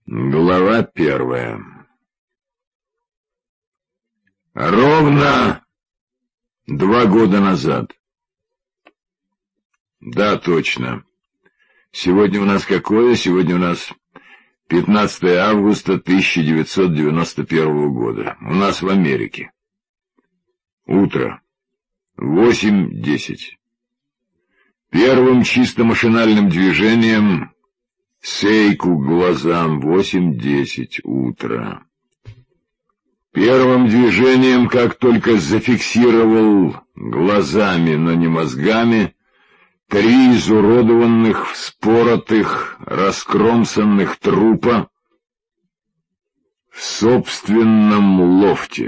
Глава 1. Ровно 2 года назад. Да, точно. Сегодня у нас какое? Сегодня у нас 15 августа 1991 года. У нас в Америке. Утро. 8:10. Первым чисто машинальным движением сейку к глазам. 8:10 утра. Первым движением, как только зафиксировал глазами, но не мозгами, 3 изуродованных, вспоротых, раскромсанных трупа в собственном лофте.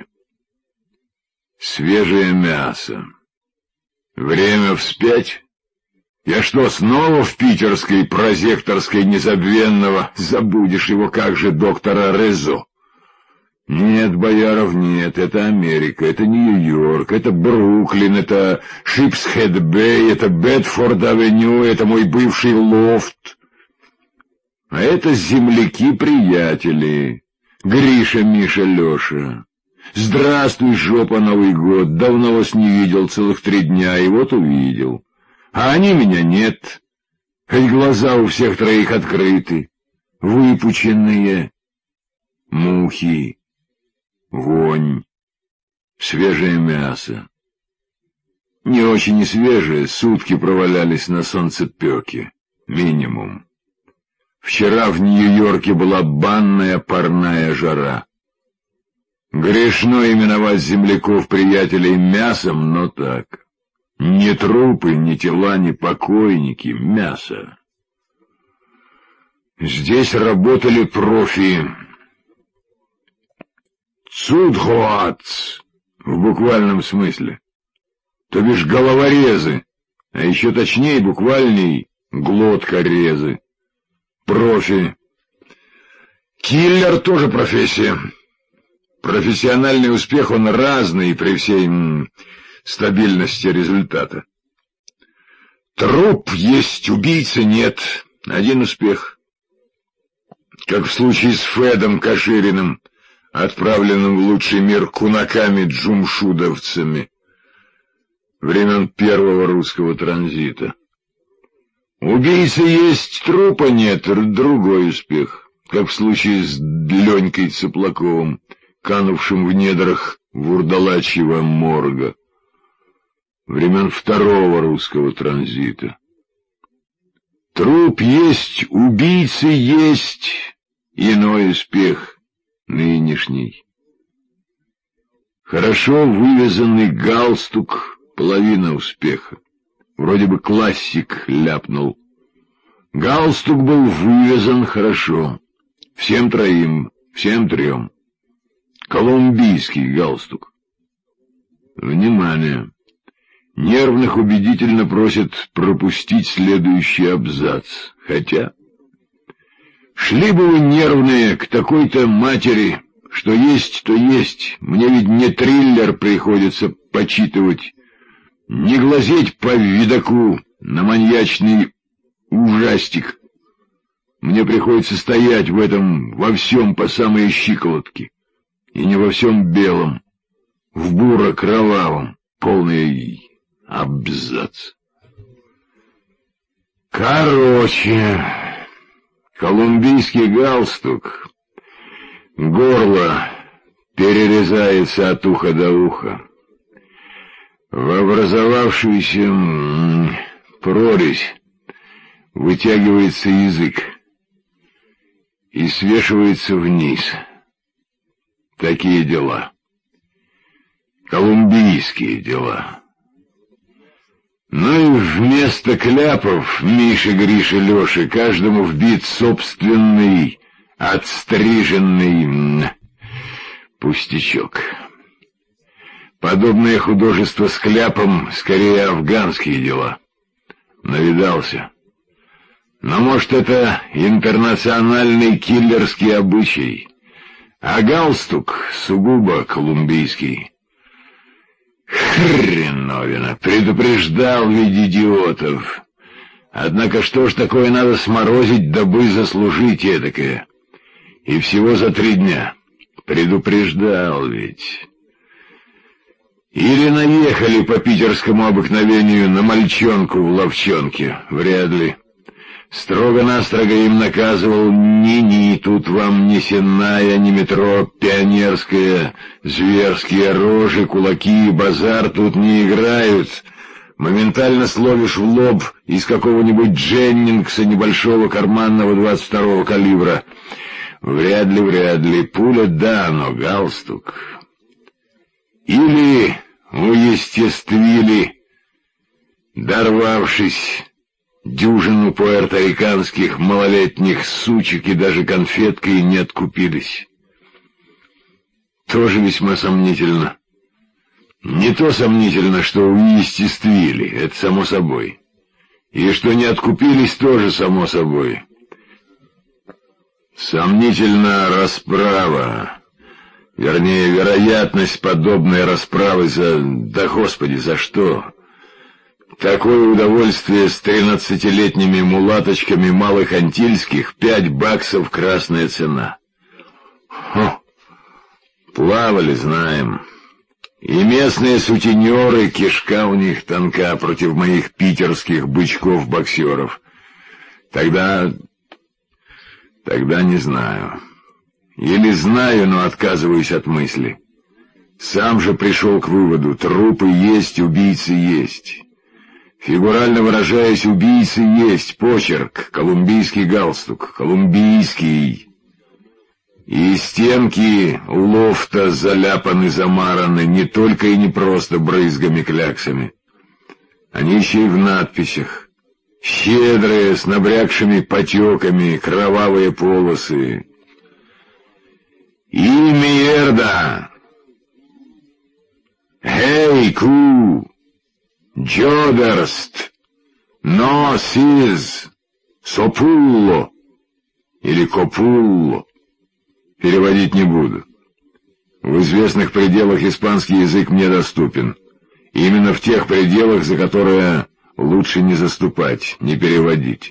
Свежее мясо. Время вспять. Я что, снова в питерской прозекторской незабвенного? Забудешь его, как же, доктора Резо? Нет, Бояров, нет, это Америка, это Нью-Йорк, это Бруклин, это Шипсхед-Бэй, это Бедфорд-Авеню, это мой бывший лофт. А это земляки-приятели, Гриша, Миша, Леша. Здравствуй, жопа, Новый год, давно вас не видел, целых 3 дня, и вот увидел. А они меня нет, хоть глаза у всех 3 открыты, выпученные, мухи, вонь, свежее мясо. Не очень и свежее, сутки провалялись на солнцепёке, минимум. Вчера в Нью-Йорке была банная парная жара. Грешно именовать земляков-приятелей мясом, но так. Ни трупы, ни тела, ни покойники, мясо. Здесь работали профи. Цудхоац, в буквальном смысле. То бишь головорезы, а еще точнее, буквальней, глоткорезы. Профи. Киллер тоже профессия. Профессиональный успех, он разный при всей стабильности результата. Труп есть, убийцы нет. Один успех. Как в случае с Федом Кашириным, отправленным в лучший мир кунаками-джумшудовцами времен первого русского транзита. Убийцы есть, трупа нет, другой успех. Как в случае с Ленькой Цыплаковым, канувшим в недрах вурдалачьего морга времен второго русского транзита. Труп есть, убийцы есть, иной успех нынешний. Хорошо вывязанный галстук — половина успеха. Вроде бы классик ляпнул. Галстук был вывязан хорошо. Всем 3, всем 3. Колумбийский галстук. Внимание! Нервных убедительно просят пропустить следующий абзац. Хотя... Шли бы вы, нервные, к такой-то матери, что есть, то есть. Мне ведь не триллер приходится почитывать, не глазеть по видаку на маньячный ужастик. Мне приходится стоять в этом во всем по самые щиколотки. И не во всем белом, в буро-кровавом, полный абзац. Короче, колумбийский галстук, горло перерезается от уха до уха. В образовавшуюся прорезь вытягивается язык и свешивается вниз. Такие дела. Колумбийские дела. Ну и вместо кляпов Миши, Гриши, Леши каждому вбит собственный отстриженный пустячок. Подобное художество с кляпом скорее афганские дела. Навидался. Но, может, это интернациональный киллерский обычай, а галстук сугубо колумбийский. Хреновина, предупреждал ведь идиотов. Однако что ж такое надо сморозить, дабы заслужить эдакое? И всего за 3 дня. Предупреждал ведь. Или наехали по питерскому обыкновению на мальчонку в ловчонке? Вряд ли. Строго-настрого им наказывал: ни-ни, тут вам не Сенная, не метро Пионерская, зверские рожи, кулаки, базар тут не играют. Моментально словишь в лоб из какого-нибудь Дженнингса небольшого карманного 22-го калибра. Вряд ли, пуля да, но галстук. Или уестествили, дорвавшись, дюжину пуэрториканских малолетних сучек и даже конфеткой не откупились. Тоже весьма сомнительно. Не то сомнительно, что уестествили, это само собой. И что не откупились, тоже само собой. Сомнительна расправа, вернее, вероятность подобной расправы за... Да, Господи, за что? Такое удовольствие с 13-летними мулаточками малых антильских, $5 красная цена. Хо! Плавали, знаем. И местные сутенеры, кишка у них тонка против моих питерских бычков-боксеров. Тогда не знаю. Или знаю, но отказываюсь от мысли. Сам же пришел к выводу: трупы есть, убийцы есть. Фигурально выражаясь, убийцы есть, почерк, колумбийский галстук, колумбийский. И стенки лофта заляпаны, замараны не только и не просто брызгами-кляксами. Они еще и в надписях. Щедрые, с набрякшими потеками, кровавые полосы. И мierda! Эй, ку! Джодерст! Но сиз! Сопулло! Или копулло. Переводить не буду. В известных пределах испанский язык мне доступен. Именно в тех пределах, за которые лучше не заступать, не переводить.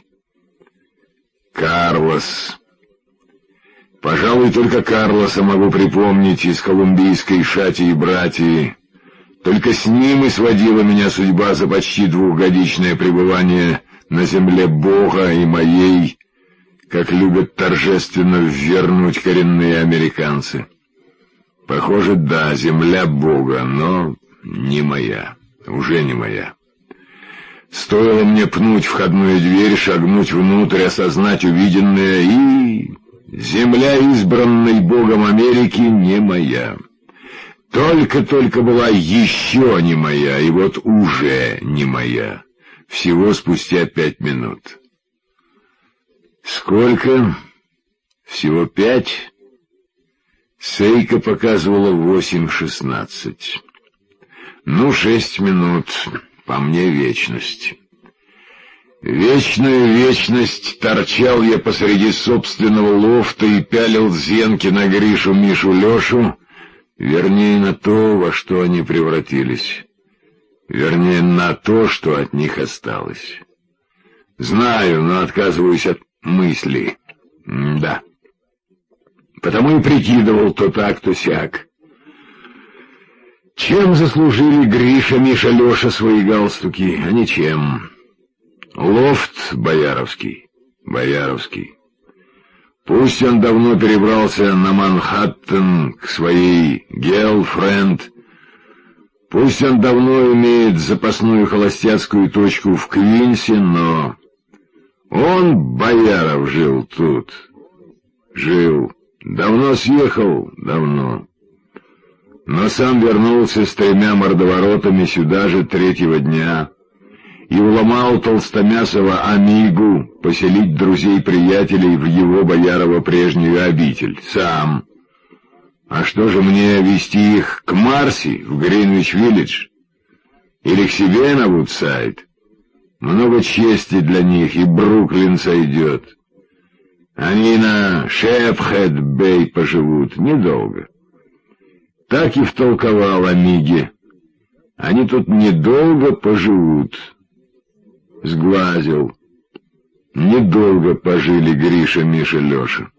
Карлос. Пожалуй, только Карлоса могу припомнить из колумбийской шати и братьи. Только с ним и сводила меня судьба за почти 2-годичное пребывание на земле Бога и моей, как любят торжественно ввернуть коренные американцы. Похоже, да, земля Бога, но не моя, уже не моя. Стоило мне пнуть входную дверь, шагнуть внутрь, осознать увиденное, и... земля, избранной Богом Америки, не моя. Только-только была еще не моя, и вот уже не моя. Всего спустя 5 минут. Сколько? Всего 5? Сейка показывала 8:16. Ну, 6 минут, по мне вечность. Вечную вечность торчал я посреди собственного лофта и пялил зенки на Гришу, Мишу, Лешу, вернее, на то, во что они превратились. Вернее, на то, что от них осталось. Знаю, но отказываюсь от мысли. Да. Потому и прикидывал то так, то сяк. Чем заслужили Гриша, Миша, Леша свои галстуки? А ничем. Лофт бояровский. Пусть он давно перебрался на Манхэттен к своей герлфренд, пусть он давно имеет запасную холостяцкую точку в Квинсе, но он, Бояров, жил тут. Жил. Давно съехал, давно. Но сам вернулся с 3 мордоворотами сюда же 3-го дня и уломал толстомясого Амигу поселить друзей-приятелей в его, Боярова, прежнюю обитель. Сам. А что же мне, вести их к Марси, в Гринвич-Виллидж? Или к себе на Вудсайд? Много чести для них, и Бруклин сойдет. Они на Шепхед-Бэй поживут недолго. Так и втолковал Амиге. Они тут недолго поживут. Сглазил. Недолго пожили Гриша, Миша, Леша.